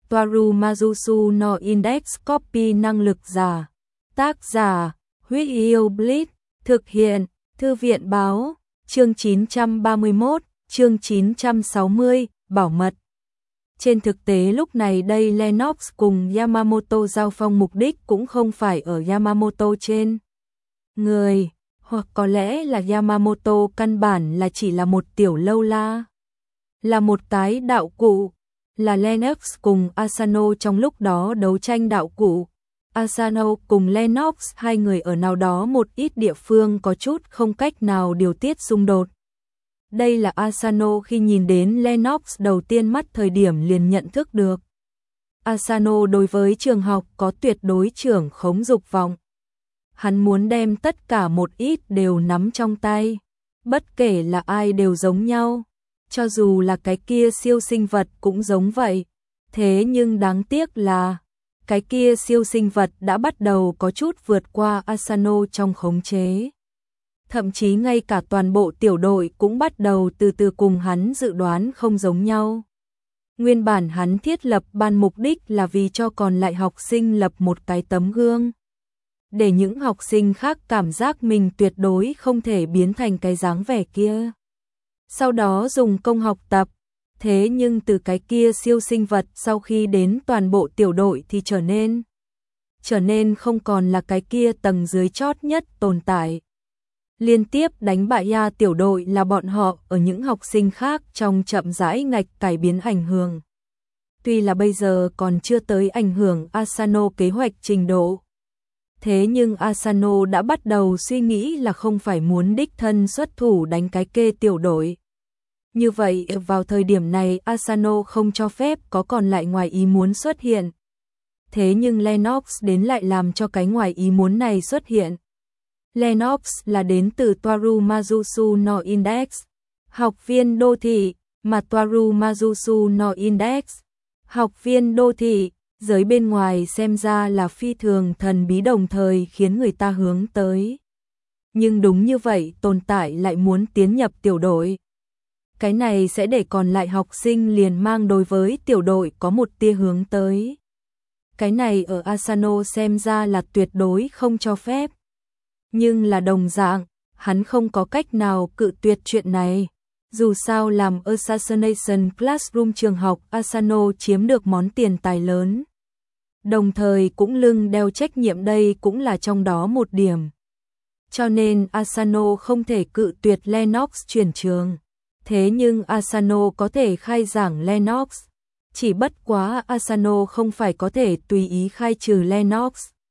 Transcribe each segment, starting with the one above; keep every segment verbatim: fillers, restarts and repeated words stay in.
Toaru Mazusu no Index Copy năng lực giả. Tác giả, Huyết Yêu Blitz, thực hiện, Thư viện báo, chương chín trăm ba mươi mốt, chương chín trăm sáu mươi, bảo mật. Trên thực tế lúc này đây Lennox cùng Yamamoto giao phong mục đích cũng không phải ở Yamamoto trên người, hoặc có lẽ là Yamamoto căn bản là chỉ là một tiểu lâu la, là một cái đạo cụ, là Lennox cùng Asano trong lúc đó đấu tranh đạo cụ. Asano cùng Lennox hai người ở nào đó một ít địa phương có chút không cách nào điều tiết xung đột. Đây là Asano khi nhìn đến Lennox đầu tiên mắt thời điểm liền nhận thức được. Asano đối với trường học có tuyệt đối trưởng khống dục vọng. Hắn muốn đem tất cả một ít đều nắm trong tay. Bất kể là ai đều giống nhau. Cho dù là cái kia siêu sinh vật cũng giống vậy. Thế nhưng đáng tiếc là cái kia siêu sinh vật đã bắt đầu có chút vượt qua Asano trong khống chế. Thậm chí ngay cả toàn bộ tiểu đội cũng bắt đầu từ từ cùng hắn dự đoán không giống nhau. Nguyên bản hắn thiết lập ban mục đích là vì cho còn lại học sinh lập một cái tấm gương. Để những học sinh khác cảm giác mình tuyệt đối không thể biến thành cái dáng vẻ kia. Sau đó dùng công học tập. Thế nhưng từ cái kia siêu sinh vật sau khi đến toàn bộ tiểu đội thì trở nên trở nên không còn là cái kia tầng dưới chót nhất tồn tại. Liên tiếp đánh bại ya tiểu đội là bọn họ ở những học sinh khác trong chậm rãi ngạch cải biến ảnh hưởng. Tuy là bây giờ còn chưa tới ảnh hưởng Asano kế hoạch trình độ. Thế nhưng Asano đã bắt đầu suy nghĩ là không phải muốn đích thân xuất thủ đánh cái kê tiểu đội. Như vậy vào thời điểm này Asano không cho phép có còn lại ngoài ý muốn xuất hiện. Thế nhưng Lennox đến lại làm cho cái ngoài ý muốn này xuất hiện. Lennox là đến từ Toaru Mazusu no Index, học viên đô thị, mà Toaru Mazusu no Index, học viên đô thị, giới bên ngoài xem ra là phi thường thần bí đồng thời khiến người ta hướng tới. Nhưng đúng như vậy tồn tại lại muốn tiến nhập tiểu đội. Cái này sẽ để còn lại học sinh liền mang đối với tiểu đội có một tia hướng tới. Cái này ở Asano xem ra là tuyệt đối không cho phép. Nhưng là đồng dạng, hắn không có cách nào cự tuyệt chuyện này. Dù sao làm Assassination Classroom trường học Asano chiếm được món tiền tài lớn. Đồng thời cũng lưng đeo trách nhiệm đây cũng là trong đó một điểm. Cho nên Asano không thể cự tuyệt Lennox chuyển trường. Thế nhưng Asano có thể khai giảng Lennox. Chỉ bất quá Asano không phải có thể tùy ý khai trừ Lennox.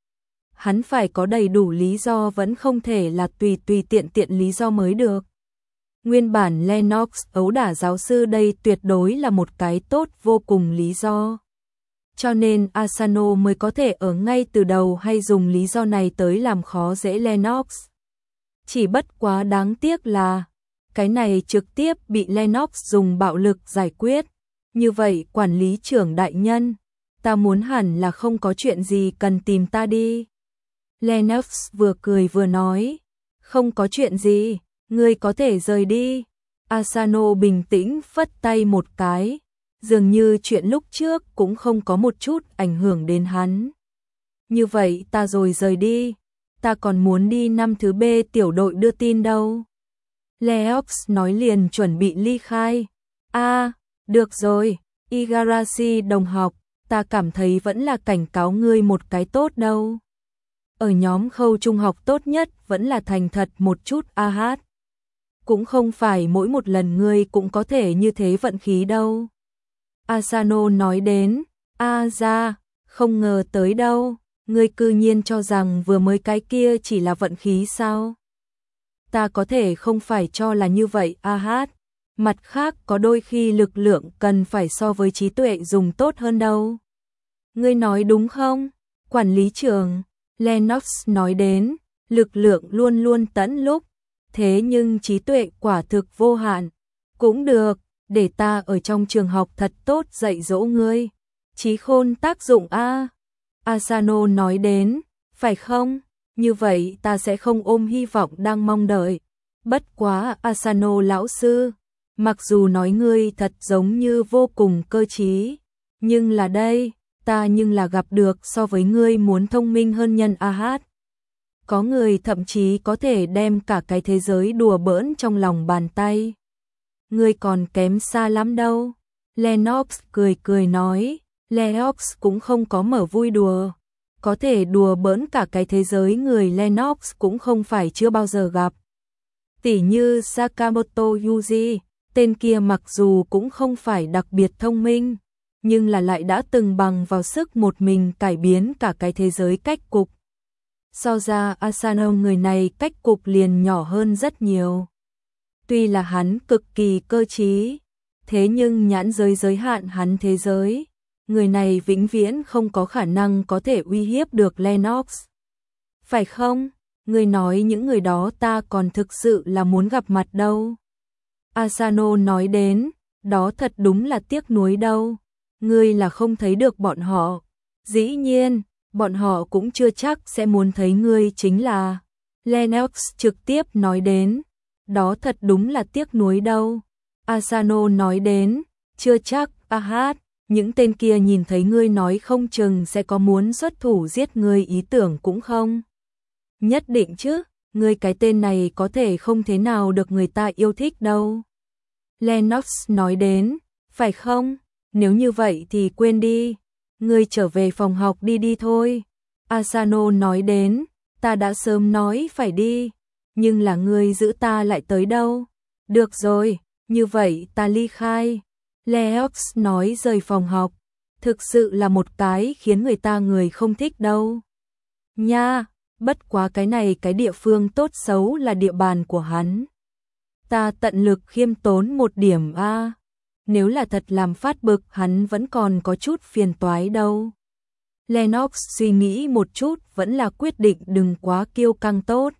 Hắn phải có đầy đủ lý do vẫn không thể là tùy tùy tiện tiện lý do mới được. Nguyên bản Lennox ấu đả giáo sư đây tuyệt đối là một cái tốt vô cùng lý do. Cho nên Asano mới có thể ở ngay từ đầu hay dùng lý do này tới làm khó dễ Lennox. Chỉ bất quá đáng tiếc là cái này trực tiếp bị Lennox dùng bạo lực giải quyết. Như vậy quản lý trưởng đại nhân, ta muốn hẳn là không có chuyện gì cần tìm ta đi. Lennox vừa cười vừa nói, không có chuyện gì, ngươi có thể rời đi. Asano bình tĩnh phất tay một cái, dường như chuyện lúc trước cũng không có một chút ảnh hưởng đến hắn. Như vậy ta rồi rời đi, ta còn muốn đi năm thứ B tiểu đội đưa tin đâu. Lennox nói liền chuẩn bị ly khai. A, à, được rồi, Igarashi đồng học, ta cảm thấy vẫn là cảnh cáo ngươi một cái tốt đâu. Ở nhóm khâu trung học tốt nhất vẫn là thành thật một chút a hát. Cũng không phải mỗi một lần ngươi cũng có thể như thế vận khí đâu. Asano nói đến, a ra, không ngờ tới đâu, ngươi cư nhiên cho rằng vừa mới cái kia chỉ là vận khí sao? Ta có thể không phải cho là như vậy a hát. Mặt khác có đôi khi lực lượng cần phải so với trí tuệ dùng tốt hơn đâu. Ngươi nói đúng không? Quản lý trưởng Lennox nói đến, lực lượng luôn luôn tận lúc, thế nhưng trí tuệ quả thực vô hạn. Cũng được, để ta ở trong trường học thật tốt dạy dỗ ngươi. Trí khôn tác dụng a. Asano nói đến, phải không? Như vậy ta sẽ không ôm hy vọng đang mong đợi. Bất quá Asano lão sư, mặc dù nói ngươi thật giống như vô cùng cơ trí, Nhưng là đây, ta nhưng là gặp được so với ngươi muốn thông minh hơn nhân Ahad. Có người thậm chí có thể đem cả cái thế giới đùa bỡn trong lòng bàn tay. Ngươi còn kém xa lắm đâu. Lennox cười cười nói, Lennox cũng không có mở vui đùa. Có thể đùa bỡn cả cái thế giới người Lennox cũng không phải chưa bao giờ gặp. Tỉ như Sakamoto Yuji, tên kia mặc dù cũng không phải đặc biệt thông minh, nhưng là lại đã từng bằng vào sức một mình cải biến cả cái thế giới cách cục. So ra Asano người này cách cục liền nhỏ hơn rất nhiều. Tuy là hắn cực kỳ cơ trí, thế nhưng nhãn giới giới hạn hắn thế giới, người này vĩnh viễn không có khả năng có thể uy hiếp được Lennox. Phải không? Người nói những người đó ta còn thực sự là muốn gặp mặt đâu. Asano nói đến, đó thật đúng là tiếc nuối đâu. Ngươi là không thấy được bọn họ. Dĩ nhiên, bọn họ cũng chưa chắc sẽ muốn thấy ngươi chính là. Lennox trực tiếp nói đến, đó thật đúng là tiếc nuối đâu. Asano nói đến, chưa chắc, Ahad, những tên kia nhìn thấy ngươi nói không chừng sẽ có muốn xuất thủ giết ngươi ý tưởng cũng không. Nhất định chứ, ngươi cái tên này có thể không thế nào được người ta yêu thích đâu. Lennox nói đến, phải không? Nếu như vậy thì quên đi, ngươi trở về phòng học đi đi thôi. Asano nói đến, ta đã sớm nói phải đi, nhưng là ngươi giữ ta lại tới đâu. Được rồi, như vậy ta ly khai. Lennox nói rời phòng học, thực sự là một cái khiến người ta người không thích đâu. Nha, bất quá cái này cái địa phương tốt xấu là địa bàn của hắn. Ta tận lực khiêm tốn một điểm a. Nếu là thật làm phát bực hắn vẫn còn có chút phiền toái đâu. Lennox suy nghĩ một chút vẫn là quyết định đừng quá kiêu căng tốt.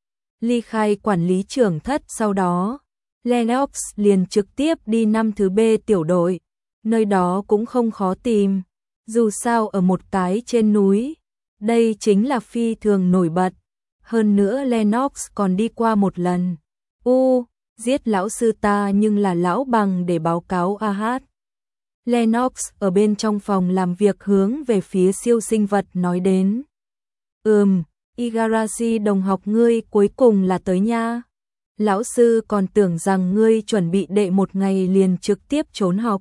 Ly khai quản lý trưởng thất sau đó, Lennox liền trực tiếp đi năm thứ B tiểu đội, nơi đó cũng không khó tìm, dù sao ở một cái trên núi, đây chính là phi thường nổi bật. Hơn nữa Lennox còn đi qua một lần. U, giết lão sư ta nhưng là lão bằng để báo cáo Ahad. Lennox ở bên trong phòng làm việc hướng về phía siêu sinh vật nói đến. Ừm, Igarashi đồng học ngươi cuối cùng là tới nha. Lão sư còn tưởng rằng ngươi chuẩn bị đệ một ngày liền trực tiếp trốn học.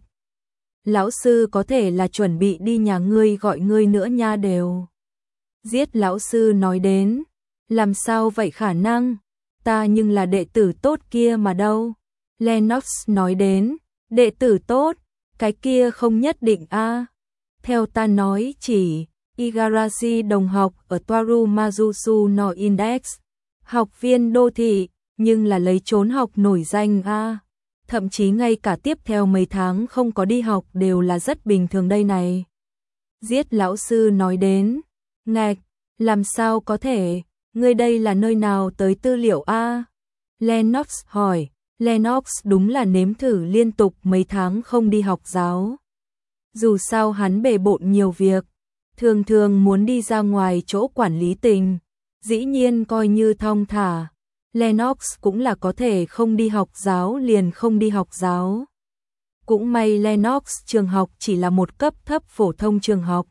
Lão sư có thể là chuẩn bị đi nhà ngươi gọi ngươi nữa nha đều. Giết lão sư nói đến, làm sao vậy khả năng, ta nhưng là đệ tử tốt kia mà đâu. Lennox nói đến, đệ tử tốt, cái kia không nhất định a. Theo ta nói chỉ, Igarashi đồng học ở Toaru Mazusu no Index, học viên đô thị, nhưng là lấy trốn học nổi danh a. Thậm chí ngay cả tiếp theo mấy tháng không có đi học đều là rất bình thường đây này. Giết lão sư nói đến, ngạch, làm sao có thể, ngươi đây là nơi nào tới tư liệu a? Lennox hỏi, Lennox đúng là nếm thử liên tục mấy tháng không đi học giáo. Dù sao hắn bề bộn nhiều việc, thường thường muốn đi ra ngoài chỗ quản lý tình, dĩ nhiên coi như thong thả. Lennox cũng là có thể không đi học giáo liền không đi học giáo. Cũng may Lennox trường học chỉ là một cấp thấp phổ thông trường học.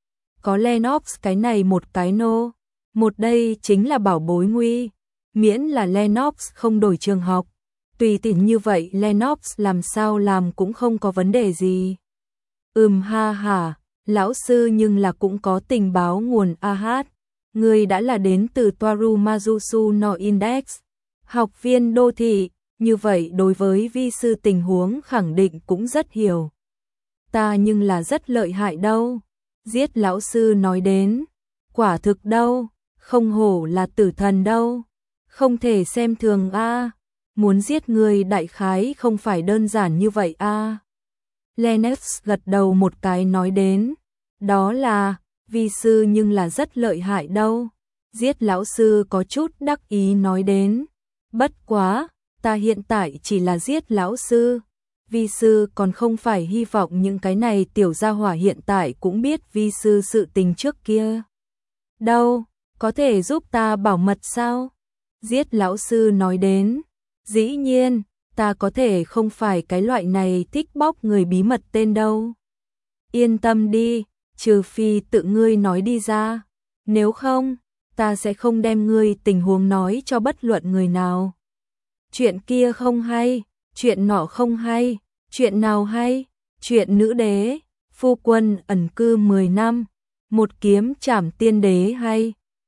Có Lennox cái này một cái nô, một đây chính là bảo bối nguy, miễn là Lennox không đổi trường học. Tùy tiện như vậy Lennox làm sao làm cũng không có vấn đề gì. Ừm ha hả, lão sư nhưng là cũng có tình báo nguồn Ahad. Người đã là đến từ Toaru Mazusu no Index, học viên đô thị, như vậy đối với vi sư tình huống khẳng định cũng rất hiểu. Ta nhưng là rất lợi hại đâu. Giết lão sư nói đến, quả thực đâu, không hổ là tử thần đâu, không thể xem thường a. Muốn giết người đại khái không phải đơn giản như vậy a. Lennox gật đầu một cái nói đến, đó là, vi sư nhưng là rất lợi hại đâu. Giết lão sư có chút đắc ý nói đến, bất quá, ta hiện tại chỉ là giết lão sư. Vi sư còn không phải hy vọng những cái này tiểu gia hỏa hiện tại cũng biết vi sư sự tình trước kia. Đâu, có thể giúp ta bảo mật sao? Giết lão sư nói đến, dĩ nhiên, ta có thể không phải cái loại này thích bóc người bí mật tên đâu. Yên tâm đi, trừ phi tự ngươi nói đi ra, nếu không, ta sẽ không đem ngươi tình huống nói cho bất luận người nào. Chuyện kia không hay, chuyện nọ không hay, chuyện nào hay? Chuyện nữ đế, phu quân ẩn cư mười năm, một kiếm trảm tiên đế hay?